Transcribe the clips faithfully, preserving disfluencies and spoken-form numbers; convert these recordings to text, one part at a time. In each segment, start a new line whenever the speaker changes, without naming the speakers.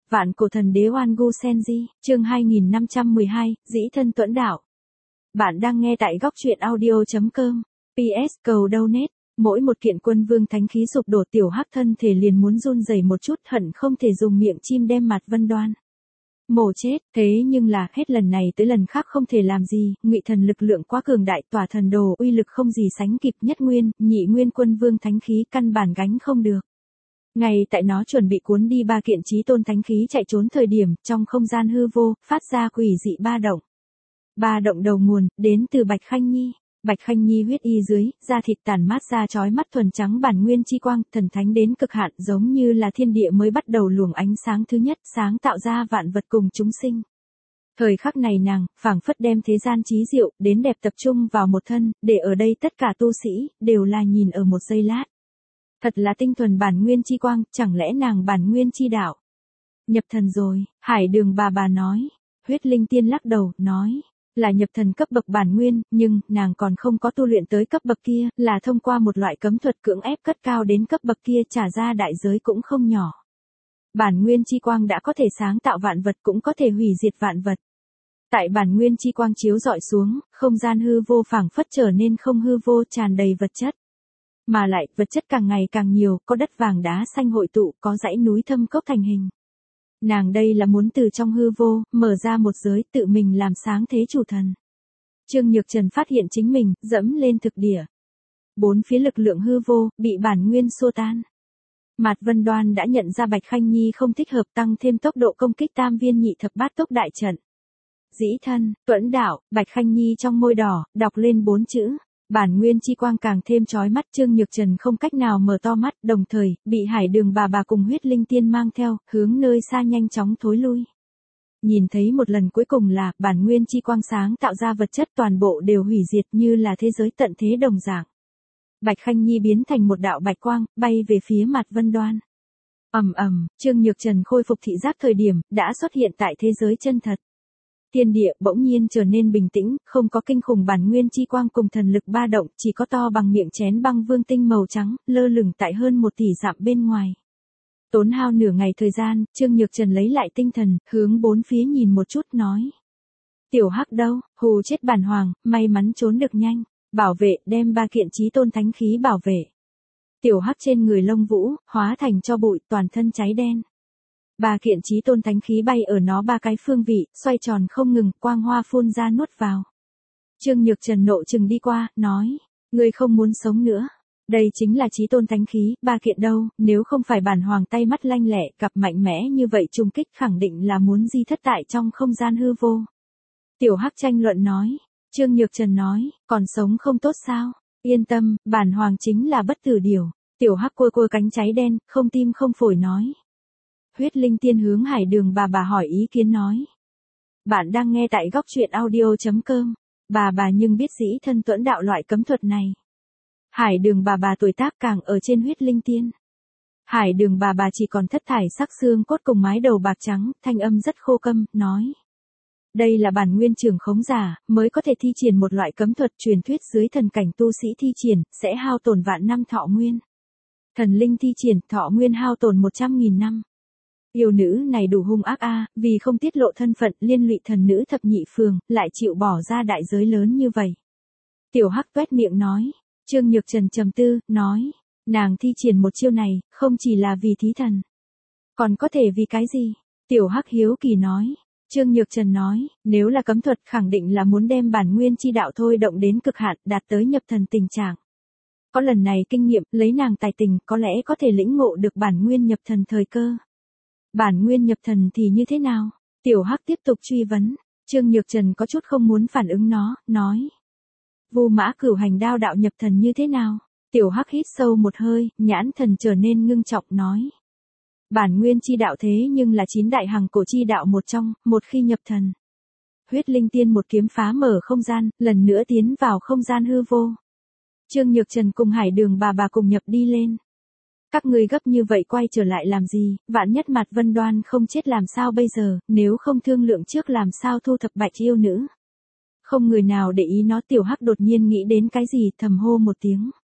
Vạn cổ thần đế Oan Gu Senji, chương hai nghìn năm trăm mười hai, dĩ thân tuẫn đạo. Bạn đang nghe tại góc truyện audio.com. pê ét cầu donate. Mỗi một kiện quân vương thánh khí sụp đổ, tiểu hắc thân thể liền muốn run rẩy một chút, hận không thể dùng miệng chim đem Mạt Vân Đoan mổ chết. Thế nhưng là, hết lần này tới lần khác không thể làm gì, Ngụy Thần lực lượng quá cường đại, tỏa thần đồ uy lực không gì sánh kịp, nhất nguyên, nhị nguyên quân vương thánh khí căn bản gánh không được. Ngay tại nó chuẩn bị cuốn đi ba kiện chí tôn thánh khí chạy trốn thời điểm, trong không gian hư vô, phát ra quỷ dị ba động. Ba động đầu nguồn, đến từ Bạch Khanh Nhi. Bạch Khanh Nhi huyết y dưới, da thịt tàn mát ra chói mắt thuần trắng bản nguyên chi quang, thần thánh đến cực hạn, giống như là thiên địa mới bắt đầu luồng ánh sáng thứ nhất, sáng tạo ra vạn vật cùng chúng sinh. Thời khắc này nàng, phảng phất đem thế gian trí diệu, đến đẹp tập trung vào một thân, để ở đây tất cả tu sĩ, đều là nhìn ở một giây lát. Thật là tinh thuần bản nguyên chi quang, chẳng lẽ nàng bản nguyên chi đạo nhập thần rồi? Hải Đường bà bà nói. Huyết Linh Tiên lắc đầu, nói, là nhập thần cấp bậc bản nguyên, nhưng, nàng còn không có tu luyện tới cấp bậc kia, là thông qua một loại cấm thuật cưỡng ép cất cao đến cấp bậc kia, trả ra đại giới cũng không nhỏ. Bản nguyên chi quang đã có thể sáng tạo vạn vật, cũng có thể hủy diệt vạn vật. Tại bản nguyên chi quang chiếu rọi xuống, không gian hư vô phảng phất trở nên không hư vô, tràn đầy vật chất. Mà lại, vật chất càng ngày càng nhiều, có đất vàng đá xanh hội tụ, có dãy núi thâm cốc thành hình. Nàng đây là muốn từ trong hư vô, mở ra một giới, tự mình làm sáng thế chủ thần. Trương Nhược Trần phát hiện chính mình, dẫm lên thực địa. Bốn phía lực lượng hư vô, bị bản nguyên xua tan. Mạt Vân Đoan đã nhận ra Bạch Khanh Nhi không thích hợp, tăng thêm tốc độ công kích tam viên nhị thập bát tốc đại trận. Dĩ thân, tuẫn đạo, Bạch Khanh Nhi trong môi đỏ, đọc lên bốn chữ. Bản nguyên chi quang càng thêm chói mắt, Trương Nhược Trần không cách nào mở to mắt, đồng thời, bị Hải Đường bà bà cùng Huyết Linh Tiên mang theo, hướng nơi xa nhanh chóng thối lui. Nhìn thấy một lần cuối cùng là, bản nguyên chi quang sáng tạo ra vật chất toàn bộ đều hủy diệt như là thế giới tận thế đồng dạng. Bạch Khanh Nhi biến thành một đạo bạch quang, bay về phía Mạt Vân Đoan. Ầm ầm, Trương Nhược Trần khôi phục thị giác thời điểm, đã xuất hiện tại thế giới chân thật. Thiên địa bỗng nhiên trở nên bình tĩnh, không có kinh khủng bản nguyên chi quang cùng thần lực ba động, chỉ có to bằng miệng chén băng vương tinh màu trắng, lơ lửng tại hơn một tỷ dặm bên ngoài. Tốn hao nửa ngày thời gian, Trương Nhược Trần lấy lại tinh thần, hướng bốn phía nhìn một chút nói. Tiểu Hắc đâu, hù chết bản hoàng, may mắn trốn được nhanh, bảo vệ, đem ba kiện chí tôn thánh khí bảo vệ. Tiểu Hắc trên người lông vũ, hóa thành cho bụi, toàn thân cháy đen. Ba kiện chí tôn thánh khí bay ở nó ba cái phương vị, xoay tròn không ngừng, quang hoa phun ra nuốt vào. Trương Nhược Trần nộ trừng đi qua, nói, ngươi không muốn sống nữa. Đây chính là chí tôn thánh khí, ba kiện đâu, nếu không phải bản hoàng tay mắt lanh lẹ, cặp mạnh mẽ như vậy trùng kích khẳng định là muốn di thất tại trong không gian hư vô. Tiểu Hắc tranh luận nói, Trương Nhược Trần nói, còn sống không tốt sao? Yên tâm, bản hoàng chính là bất tử điểu. Tiểu Hắc cua cua cánh cháy đen, không tim không phổi nói. Huyết Linh Tiên hướng Hải Đường bà bà hỏi ý kiến nói. Bạn đang nghe tại góc truyện audio.com. Bà bà nhưng biết dĩ thân tuẫn đạo loại cấm thuật này. Hải Đường bà bà tuổi tác càng ở trên Huyết Linh Tiên. Hải Đường bà bà chỉ còn thất thải sắc xương cốt cùng mái đầu bạc trắng, thanh âm rất khô câm, nói. Đây là bản nguyên trưởng khống giả, mới có thể thi triển một loại cấm thuật, truyền thuyết dưới thần cảnh tu sĩ thi triển, sẽ hao tổn vạn năm thọ nguyên. Thần linh thi triển, thọ nguyên hao tổn một trăm nghìn năm. Yêu nữ này đủ hung ác a, vì không tiết lộ thân phận, liên lụy thần nữ thập nhị phường, lại chịu bỏ ra đại giới lớn như vậy. Tiểu Hắc tuét miệng nói. Trương Nhược Trần trầm tư, nói, nàng thi triển một chiêu này, không chỉ là vì thí thần, còn có thể vì cái gì? Tiểu Hắc hiếu kỳ nói. Trương Nhược Trần nói, nếu là cấm thuật khẳng định là muốn đem bản nguyên chi đạo thôi động đến cực hạn, đạt tới nhập thần tình trạng. Có lần này kinh nghiệm, lấy nàng tài tình, có lẽ có thể lĩnh ngộ được bản nguyên nhập thần thời cơ. Bản nguyên nhập thần thì như thế nào? Tiểu Hắc tiếp tục truy vấn. Trương Nhược Trần có chút không muốn phản ứng nó, nói. Vu Mã Cửu Hành đao đạo nhập thần như thế nào? Tiểu Hắc hít sâu một hơi, nhãn thần trở nên ngưng trọng, nói. Bản nguyên chi đạo thế nhưng là chín đại hằng cổ chi đạo một trong, một khi nhập thần. Huyết Linh Tiên một kiếm phá mở không gian, lần nữa tiến vào không gian hư vô. Trương Nhược Trần cùng Hải Đường bà bà cùng nhập đi lên. Các người gấp như vậy quay trở lại làm gì, vạn nhất Mạt Vân Đoan không chết làm sao bây giờ, nếu không thương lượng trước làm sao thu thập Bạch yêu nữ. Không người nào để ý nó. Tiểu Hắc đột nhiên nghĩ đến cái gì, thầm hô một tiếng.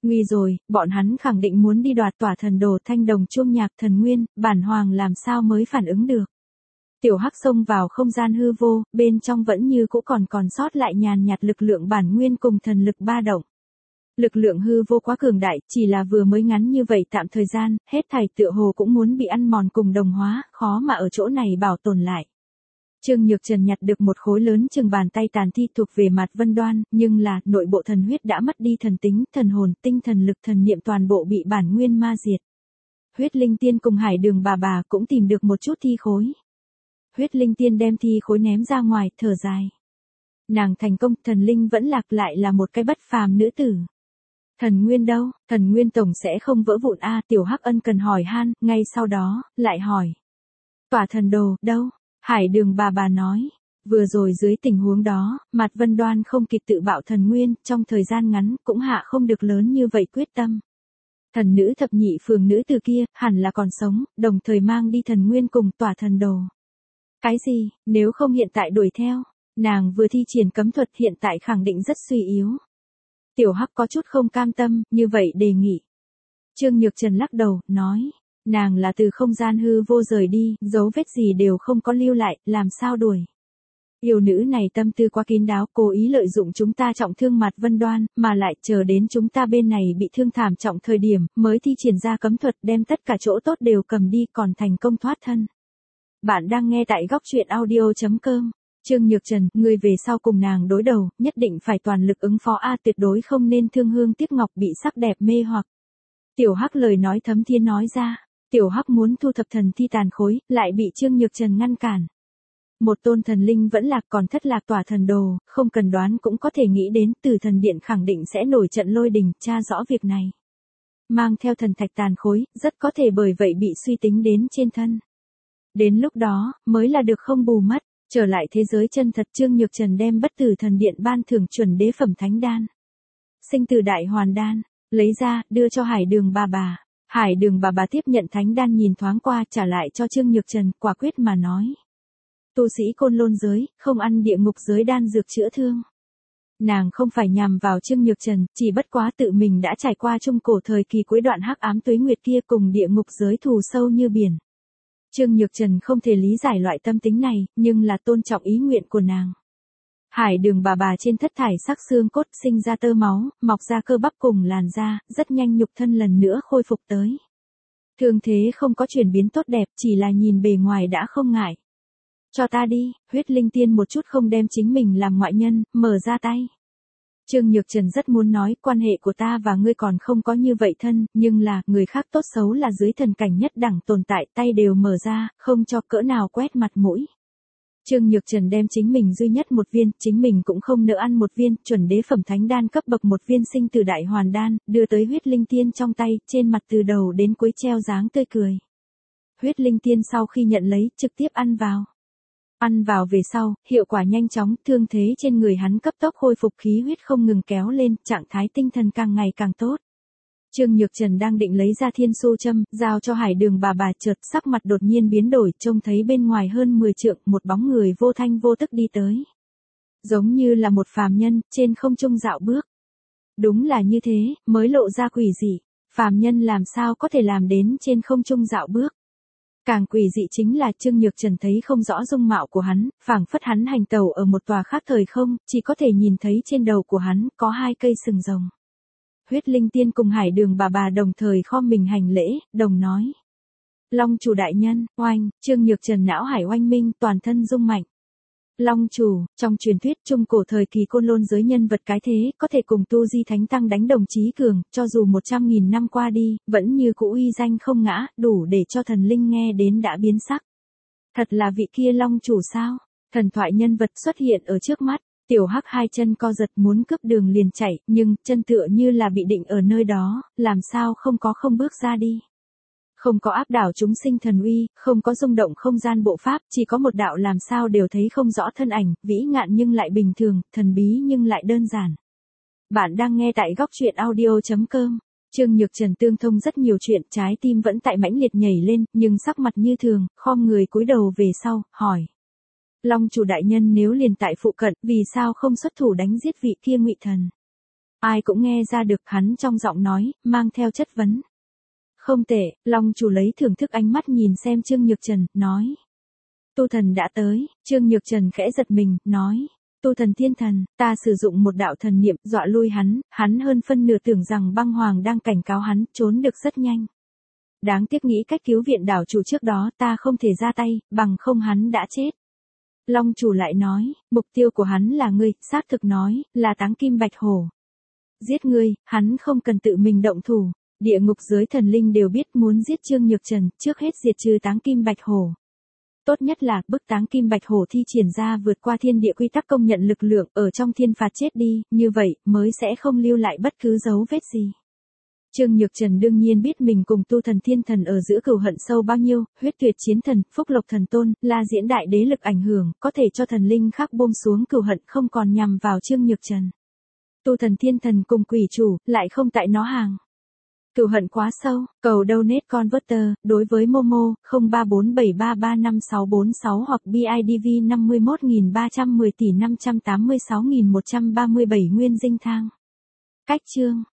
Nguy rồi, bọn hắn khẳng định muốn đi đoạt tỏa thần đồ thanh đồng chuông nhạc thần nguyên, bản hoàng làm sao mới phản ứng được. Tiểu Hắc xông vào không gian hư vô, bên trong vẫn như cũ còn còn sót lại nhàn nhạt lực lượng bản nguyên cùng thần lực ba động. Lực lượng hư vô quá cường đại, chỉ là vừa mới ngắn như vậy tạm thời gian, hết thảy tựa hồ cũng muốn bị ăn mòn cùng đồng hóa, khó mà ở chỗ này bảo tồn lại. Trương Nhược Trần nhặt được một khối lớn chừng bàn tay tàn thi thuộc về Mạt Vân Đoan, nhưng là, nội bộ thần huyết đã mất đi thần tính, thần hồn, tinh thần lực thần niệm toàn bộ bị bản nguyên ma diệt. Huyết Linh Tiên cùng Hải Đường bà bà cũng tìm được một chút thi khối. Huyết Linh Tiên đem thi khối ném ra ngoài, thở dài. Nàng thành công, thần linh vẫn lạc lại là một cái bất phàm nữ tử. Thần nguyên đâu, thần nguyên tổng sẽ không vỡ vụn a Tiểu Hắc ân cần hỏi han, ngay sau đó, lại hỏi. Tỏa thần đồ, đâu? Hải Đường bà bà nói. Vừa rồi dưới tình huống đó, Mạt Vân Đoan không kịp tự bạo thần nguyên, trong thời gian ngắn, cũng hạ không được lớn như vậy quyết tâm. Thần nữ thập nhị phường nữ từ kia, hẳn là còn sống, đồng thời mang đi thần nguyên cùng tỏa thần đồ. Cái gì, nếu không hiện tại đuổi theo, nàng vừa thi triển cấm thuật hiện tại khẳng định rất suy yếu. Tiểu Hắc có chút không cam tâm, như vậy đề nghị. Trương Nhược Trần lắc đầu, nói, nàng là từ không gian hư vô rời đi, dấu vết gì đều không có lưu lại, làm sao đuổi. Yêu nữ này tâm tư quá kín đáo, cố ý lợi dụng chúng ta trọng thương Mạt Vân Đoan, mà lại chờ đến chúng ta bên này bị thương thảm trọng thời điểm, mới thi triển ra cấm thuật đem tất cả chỗ tốt đều cầm đi còn thành công thoát thân. Bạn đang nghe tại góc truyện audio chấm com. Trương Nhược Trần, người về sau cùng nàng đối đầu, nhất định phải toàn lực ứng phó a tuyệt đối không nên thương hương tiếc ngọc bị sắc đẹp mê hoặc. Tiểu Hắc lời nói thấm thiên nói ra, Tiểu Hắc muốn thu thập thần thi tàn khối, lại bị Trương Nhược Trần ngăn cản. Một tôn thần linh vẫn lạc còn thất lạc tỏa thần đồ, không cần đoán cũng có thể nghĩ đến Tử Thần Điện khẳng định sẽ nổi trận lôi đình, tra rõ việc này. Mang theo thần thạch tàn khối, rất có thể bởi vậy bị suy tính đến trên thân. Đến lúc đó, mới là được không bù mất. Trở lại thế giới chân thật Trương Nhược Trần đem bất tử thần điện ban thưởng chuẩn đế phẩm thánh đan. Sinh tử đại hoàn đan, lấy ra, đưa cho Hải Đường bà bà. Hải Đường bà bà tiếp nhận thánh đan nhìn thoáng qua trả lại cho Trương Nhược Trần, quả quyết mà nói. Tu sĩ côn lôn giới, không ăn địa ngục giới đan dược chữa thương. Nàng không phải nhằm vào Trương Nhược Trần, chỉ bất quá tự mình đã trải qua trung cổ thời kỳ cuối đoạn hắc ám tuế nguyệt kia cùng địa ngục giới thù sâu như biển. Trương Nhược Trần không thể lý giải loại tâm tính này, nhưng là tôn trọng ý nguyện của nàng. Hải Đường bà bà trên thất thải sắc xương cốt sinh ra tơ máu, mọc ra cơ bắp cùng làn da, rất nhanh nhục thân lần nữa khôi phục tới. Thương thế không có chuyển biến tốt đẹp, chỉ là nhìn bề ngoài đã không ngại. Cho ta đi, Huyết Linh Tiên một chút không đem chính mình làm ngoại nhân, mở ra tay. Trương Nhược Trần rất muốn nói, quan hệ của ta và ngươi còn không có như vậy thân, nhưng là, người khác tốt xấu là dưới thần cảnh nhất đẳng tồn tại, tay đều mở ra, không cho cỡ nào quét mặt mũi. Trương Nhược Trần đem chính mình duy nhất một viên, chính mình cũng không nỡ ăn một viên, chuẩn đế phẩm thánh đan cấp bậc một viên sinh tử đại hoàn đan, đưa tới Huyết Linh Tiên trong tay, trên mặt từ đầu đến cuối treo dáng tươi cười. Huyết Linh Tiên sau khi nhận lấy, trực tiếp ăn vào. Ăn vào về sau, hiệu quả nhanh chóng, thương thế trên người hắn cấp tốc khôi phục khí huyết không ngừng kéo lên, trạng thái tinh thần càng ngày càng tốt. Trương Nhược Trần đang định lấy ra thiên su châm, giao cho Hải Đường bà bà chợt sắc mặt đột nhiên biến đổi, trông thấy bên ngoài hơn mười trượng, một bóng người vô thanh vô tức đi tới. Giống như là một phàm nhân, trên không trung dạo bước. Đúng là như thế, mới lộ ra quỷ dị, phàm nhân làm sao có thể làm đến trên không trung dạo bước. Càng quỷ dị chính là Trương Nhược Trần thấy không rõ dung mạo của hắn, phảng phất hắn hành tẩu ở một tòa khác thời không, chỉ có thể nhìn thấy trên đầu của hắn có hai cây sừng rồng. Huyết Linh Tiên cùng Hải Đường bà bà đồng thời khom mình hành lễ, đồng nói. Long chủ đại nhân, oanh, Trương Nhược Trần não hải oanh minh, toàn thân rung mạnh. Long chủ, trong truyền thuyết trung cổ thời kỳ côn lôn giới nhân vật cái thế, có thể cùng tu di thánh tăng đánh đồng chí cường, cho dù một trăm nghìn năm qua đi, vẫn như cũ uy danh không ngã, đủ để cho thần linh nghe đến đã biến sắc. Thật là vị kia long chủ sao? Thần thoại nhân vật xuất hiện ở trước mắt, Tiểu Hắc hai chân co giật muốn cướp đường liền chạy, nhưng chân tựa như là bị định ở nơi đó, làm sao không có không bước ra đi. Không có áp đảo chúng sinh thần uy, không có rung động không gian bộ pháp, chỉ có một đạo làm sao đều thấy không rõ thân ảnh, vĩ ngạn nhưng lại bình thường, thần bí nhưng lại đơn giản. Bạn đang nghe tại góc truyện audio chấm com. Trương Nhược Trần tương thông rất nhiều chuyện, trái tim vẫn tại mãnh liệt nhảy lên, nhưng sắc mặt như thường, khom người cúi đầu về sau, hỏi. Long chủ đại nhân nếu liền tại phụ cận, vì sao không xuất thủ đánh giết vị kia ngụy thần? Ai cũng nghe ra được hắn trong giọng nói, mang theo chất vấn. Không tệ, Long chủ lấy thưởng thức ánh mắt nhìn xem Trương Nhược Trần, nói. Tu thần đã tới, Trương Nhược Trần khẽ giật mình, nói. Tu thần thiên thần, ta sử dụng một đạo thần niệm dọa lui hắn, hắn hơn phân nửa tưởng rằng băng hoàng đang cảnh cáo hắn, trốn được rất nhanh. Đáng tiếc nghĩ cách cứu viện đảo chủ trước đó ta không thể ra tay, bằng không hắn đã chết. Long chủ lại nói, mục tiêu của hắn là ngươi, xác thực nói, là Táng Kim Bạch Hổ. Giết ngươi, hắn không cần tự mình động thủ. Địa ngục giới thần linh đều biết muốn giết Trương Nhược Trần, trước hết diệt trừ Táng Kim Bạch Hổ. Tốt nhất là bức Táng Kim Bạch Hổ thi triển ra vượt qua thiên địa quy tắc công nhận lực lượng ở trong thiên phạt chết đi, như vậy mới sẽ không lưu lại bất cứ dấu vết gì. Trương Nhược Trần đương nhiên biết mình cùng tu thần thiên thần ở giữa cừu hận sâu bao nhiêu, huyết tuyệt chiến thần, phúc lộc thần tôn, la diễn đại đế lực ảnh hưởng, có thể cho thần linh khác buông xuống cừu hận không còn nhằm vào Trương Nhược Trần. Tu thần thiên thần cùng quỷ chủ, lại không tại nó hàng. Cừu hận quá sâu, cầu donate converter, đối với Momo, không ba bốn bảy ba ba năm sáu bốn sáu hoặc bê i đê vê năm mươi mốt nghìn ba trăm mười tỷ năm trăm tám mươi sáu nghìn một trăm ba mươi bảy nguyên dinh thang. Cách chương